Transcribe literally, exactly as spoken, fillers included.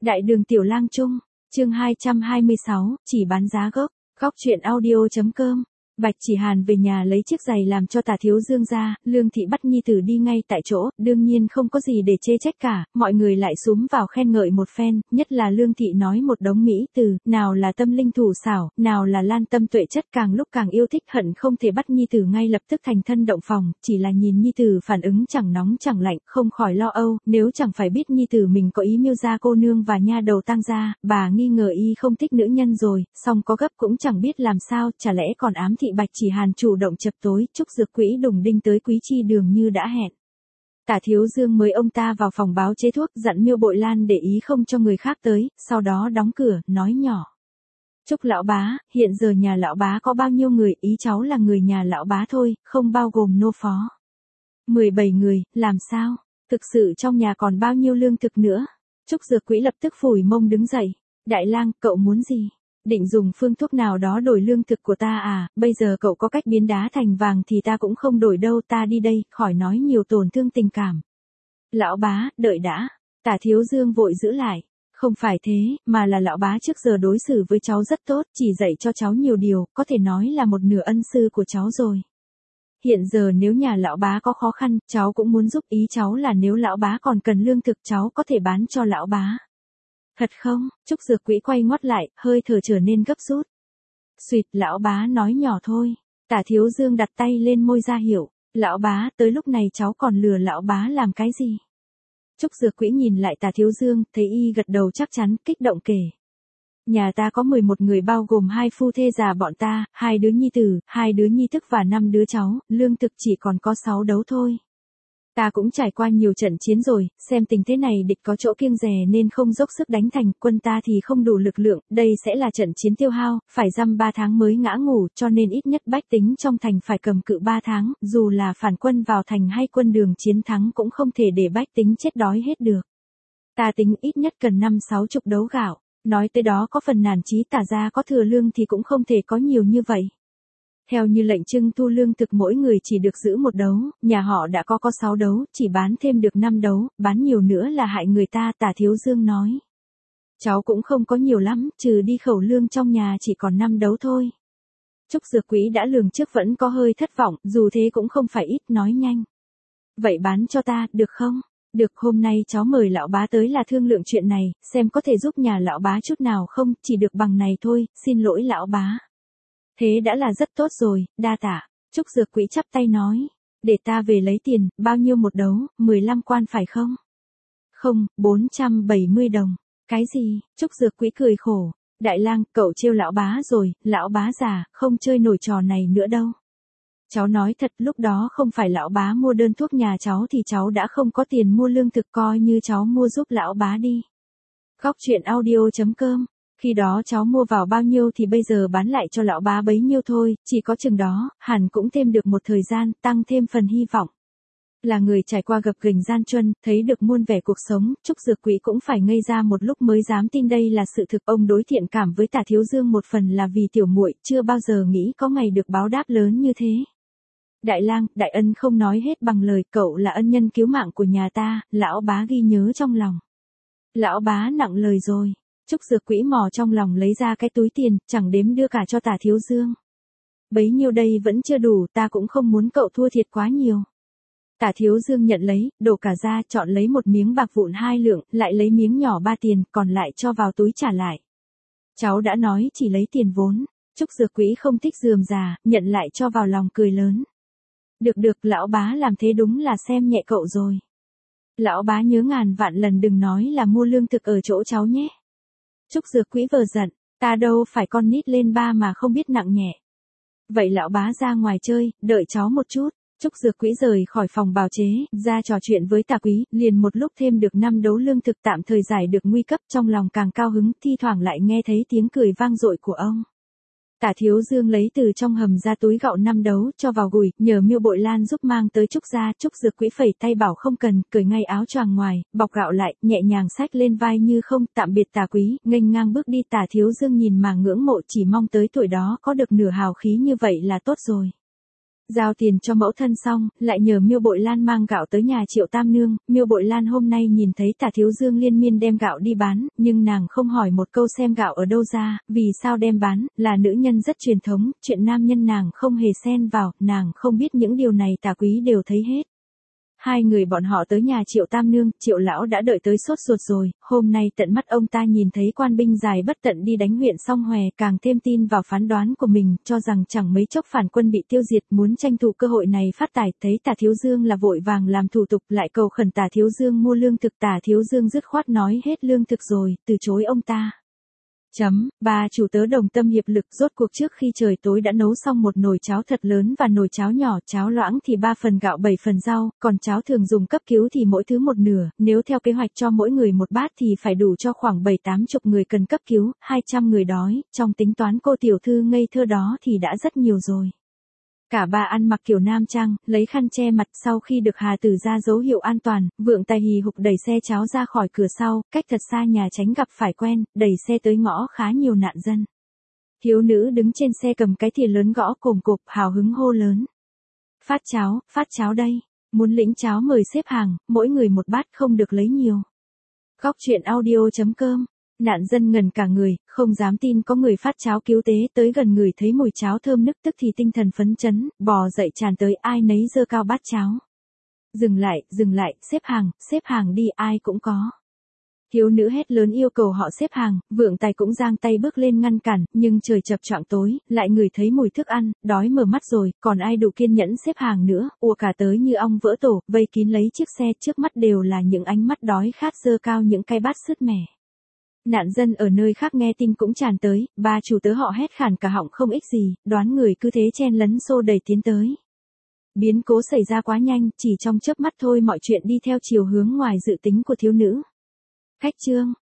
Đại đường Tiểu Lang Trung, chương hai trăm hai mươi sáu, chỉ bán giá gốc, góc truyện audio.com. Bạch Chỉ Hàn về nhà lấy chiếc giày làm cho Tả Thiếu Dương ra, Lương Thị bắt nhi tử đi ngay tại chỗ, đương nhiên không có gì để chê trách cả, mọi người lại xúm vào khen ngợi một phen, nhất là Lương Thị nói một đống mỹ từ, nào là tâm linh thủ xảo, nào là lan tâm tuệ chất, càng lúc càng yêu thích, hận không thể bắt nhi tử ngay lập tức thành thân động phòng, chỉ là nhìn nhi tử phản ứng chẳng nóng chẳng lạnh, không khỏi lo âu, nếu chẳng phải biết nhi tử mình có ý miêu gia cô nương và nha đầu Tang gia, bà nghi ngờ y không thích nữ nhân rồi, song có gấp cũng chẳng biết làm sao, chả lẽ còn ám thị Bạch Chỉ Hàn chủ động chập tối, Trúc Dược Quỹ đùng đinh tới Quý Chi Đường như đã hẹn. Tả Thiếu Dương mời ông ta vào phòng báo chế thuốc, dặn Miêu Bội Lan để ý không cho người khác tới, sau đó đóng cửa, nói nhỏ. Trúc lão bá, hiện giờ nhà lão bá có bao nhiêu người, ý cháu là người nhà lão bá thôi, không bao gồm nô phó. mười bảy người, làm sao? Thực sự trong nhà còn bao nhiêu lương thực nữa? Trúc Dược Quỹ lập tức phủi mông đứng dậy. Đại lang, cậu muốn gì? Định dùng phương thuốc nào đó đổi lương thực của ta à, bây giờ cậu có cách biến đá thành vàng thì ta cũng không đổi đâu, ta đi đây, khỏi nói nhiều tổn thương tình cảm. Lão bá, đợi đã, Tả Thiếu Dương vội giữ lại, không phải thế, mà là lão bá trước giờ đối xử với cháu rất tốt, chỉ dạy cho cháu nhiều điều, có thể nói là một nửa ân sư của cháu rồi. Hiện giờ nếu nhà lão bá có khó khăn, cháu cũng muốn giúp, ý cháu là nếu lão bá còn cần lương thực cháu có thể bán cho lão bá. Thật không? Trúc Dược Quỹ quay ngoắt lại, hơi thở trở nên gấp rút. Xuyệt, lão bá nói nhỏ thôi. Tả Thiếu Dương đặt tay lên môi ra hiệu. Lão bá, tới lúc này cháu còn lừa lão bá làm cái gì? Trúc Dược Quỹ nhìn lại Tả Thiếu Dương, thấy y gật đầu chắc chắn, kích động kể. Nhà ta có mười một người bao gồm hai phu thê già bọn ta, hai đứa nhi tử, hai đứa nhi thức và năm đứa cháu, lương thực chỉ còn có sáu đấu thôi. Ta cũng trải qua nhiều trận chiến rồi, xem tình thế này địch có chỗ kiêng dè nên không dốc sức đánh thành, quân ta thì không đủ lực lượng, đây sẽ là trận chiến tiêu hao, phải dăm ba tháng mới ngã ngủ, cho nên ít nhất bách tính trong thành phải cầm cự ba tháng, dù là phản quân vào thành hay quân đường chiến thắng cũng không thể để bách tính chết đói hết được. Ta tính ít nhất cần năm sáu chục đấu gạo, nói tới đó có phần nản chí Tả gia có thừa lương thì cũng không thể có nhiều như vậy. Theo như lệnh trưng thu lương thực mỗi người chỉ được giữ một đấu, nhà họ đã có có sáu đấu, chỉ bán thêm được năm đấu, bán nhiều nữa là hại người ta, Tả Thiếu Dương nói. Cháu cũng không có nhiều lắm, trừ đi khẩu lương trong nhà chỉ còn năm đấu thôi. Trúc Dược Quỹ đã lường trước vẫn có hơi thất vọng, dù thế cũng không phải ít, nói nhanh. Vậy bán cho ta, được không? Được, hôm nay cháu mời lão bá tới là thương lượng chuyện này, xem có thể giúp nhà lão bá chút nào không, chỉ được bằng này thôi, xin lỗi lão bá. Thế đã là rất tốt rồi, đa tạ. Trúc Dược Quỹ chắp tay nói. Để ta về lấy tiền, bao nhiêu một đấu, mười lăm quan phải không? Không, bốn trăm bảy mươi đồng. Cái gì? Trúc Dược Quỹ cười khổ. Đại lang, cậu trêu lão bá rồi, lão bá già, không chơi nổi trò này nữa đâu. Cháu nói thật, lúc đó không phải lão bá mua đơn thuốc nhà cháu thì cháu đã không có tiền mua lương thực, coi như cháu mua giúp lão bá đi. Góc truyện audio.com. Khi đó cháu mua vào bao nhiêu thì bây giờ bán lại cho lão bá bấy nhiêu thôi, chỉ có chừng đó, hẳn cũng thêm được một thời gian, tăng thêm phần hy vọng. Là người trải qua gập ghềnh gian truân, thấy được muôn vẻ cuộc sống, Trúc Dược Quỹ cũng phải ngây ra một lúc mới dám tin đây là sự thực. Ông đối thiện cảm với Tả Thiếu Dương một phần là vì tiểu muội, chưa bao giờ nghĩ có ngày được báo đáp lớn như thế. Đại lang, đại ân không nói hết bằng lời, cậu là ân nhân cứu mạng của nhà ta, lão bá ghi nhớ trong lòng. Lão bá nặng lời rồi. Trúc Dược Quỹ mò trong lòng lấy ra cái túi tiền, chẳng đếm đưa cả cho Tả Thiếu Dương. Bấy nhiêu đây vẫn chưa đủ, ta cũng không muốn cậu thua thiệt quá nhiều. Tả Thiếu Dương nhận lấy, đổ cả ra, chọn lấy một miếng bạc vụn hai lượng, lại lấy miếng nhỏ ba tiền, còn lại cho vào túi trả lại. Cháu đã nói chỉ lấy tiền vốn. Trúc Dược Quỹ không thích rườm rà, nhận lại cho vào lòng cười lớn. Được được, lão bá làm thế đúng là xem nhẹ cậu rồi. Lão bá nhớ ngàn vạn lần đừng nói là mua lương thực ở chỗ cháu nhé. Trúc Dược Quỹ vờ giận, ta đâu phải con nít lên ba mà không biết nặng nhẹ. Vậy lão bá ra ngoài chơi, đợi cháu một chút. Trúc Dược Quỹ rời khỏi phòng bào chế, ra trò chuyện với Tả Quý, liền một lúc thêm được năm đấu lương thực, tạm thời giải được nguy cấp, trong lòng càng cao hứng, thi thoảng lại nghe thấy tiếng cười vang dội của ông. Tả Thiếu Dương lấy từ trong hầm ra túi gạo năm đấu, cho vào gùi, nhờ Miêu Bội Lan giúp mang tới Trúc gia. Trúc Dược Quỹ phẩy tay bảo không cần, cởi ngay áo choàng ngoài, bọc gạo lại, nhẹ nhàng xách lên vai như không, tạm biệt Tả Quý, nghênh ngang bước đi. Tả Thiếu Dương nhìn mà ngưỡng mộ, chỉ mong tới tuổi đó có được nửa hào khí như vậy là tốt rồi. Giao tiền cho mẫu thân xong, lại nhờ Miêu Bội Lan mang gạo tới nhà Triệu Tam Nương. Miêu Bội Lan hôm nay nhìn thấy Tả Thiếu Dương liên miên đem gạo đi bán, nhưng nàng không hỏi một câu xem gạo ở đâu ra, vì sao đem bán, là nữ nhân rất truyền thống, chuyện nam nhân nàng không hề xen vào, nàng không biết những điều này Tả Quý đều thấy hết. Hai người bọn họ tới nhà Triệu Tam Nương, Triệu lão đã đợi tới sốt ruột rồi, hôm nay tận mắt ông ta nhìn thấy quan binh dài bất tận đi đánh huyện Song Hòe, càng thêm tin vào phán đoán của mình, cho rằng chẳng mấy chốc phản quân bị tiêu diệt, muốn tranh thủ cơ hội này phát tài, thấy Tả Thiếu Dương là vội vàng làm thủ tục, lại cầu khẩn Tả Thiếu Dương mua lương thực, Tả Thiếu Dương dứt khoát nói hết lương thực rồi, từ chối ông ta. Chấm, ba chủ tớ đồng tâm hiệp lực, rốt cuộc trước khi trời tối đã nấu xong một nồi cháo thật lớn và nồi cháo nhỏ, cháo loãng thì ba phần gạo bảy phần rau, còn cháo thường dùng cấp cứu thì mỗi thứ một nửa, nếu theo kế hoạch cho mỗi người một bát thì phải đủ cho khoảng bảy tám chục người cần cấp cứu, hai trăm người đói, trong tính toán cô tiểu thư ngây thơ đó thì đã rất nhiều rồi. Cả ba ăn mặc kiểu nam trang, lấy khăn che mặt, sau khi được Hà Tử ra dấu hiệu an toàn, Vượng Tài hì hục đẩy xe cháo ra khỏi cửa sau, cách thật xa nhà tránh gặp phải quen, đẩy xe tới ngõ khá nhiều nạn dân. Thiếu nữ đứng trên xe cầm cái thìa lớn gõ cồm cộp, hào hứng hô lớn. Phát cháo, phát cháo đây, muốn lĩnh cháo mời xếp hàng, mỗi người một bát không được lấy nhiều. Góc truyện audio chấm com. Nạn dân ngần cả người, không dám tin có người phát cháo cứu tế, tới gần người thấy mùi cháo thơm nức tức thì tinh thần phấn chấn, bò dậy tràn tới, ai nấy giơ cao bát cháo. Dừng lại, dừng lại, xếp hàng, xếp hàng đi, ai cũng có. Thiếu nữ hét lớn yêu cầu họ xếp hàng, Vượng Tài cũng giang tay bước lên ngăn cản, nhưng trời chập choạng tối, lại ngửi thấy mùi thức ăn, đói mở mắt rồi, còn ai đủ kiên nhẫn xếp hàng nữa, ùa cả tới như ong vỡ tổ, vây kín lấy chiếc xe, trước mắt đều là những ánh mắt đói khát giơ cao những cái bát sứt mẻ. Nạn dân ở nơi khác nghe tin cũng tràn tới, ba chủ tớ họ hét khản cả họng không ích gì, đoán người cứ thế chen lấn xô đẩy tiến tới. Biến cố xảy ra quá nhanh, chỉ trong chớp mắt thôi mọi chuyện đi theo chiều hướng ngoài dự tính của thiếu nữ. Khách chương.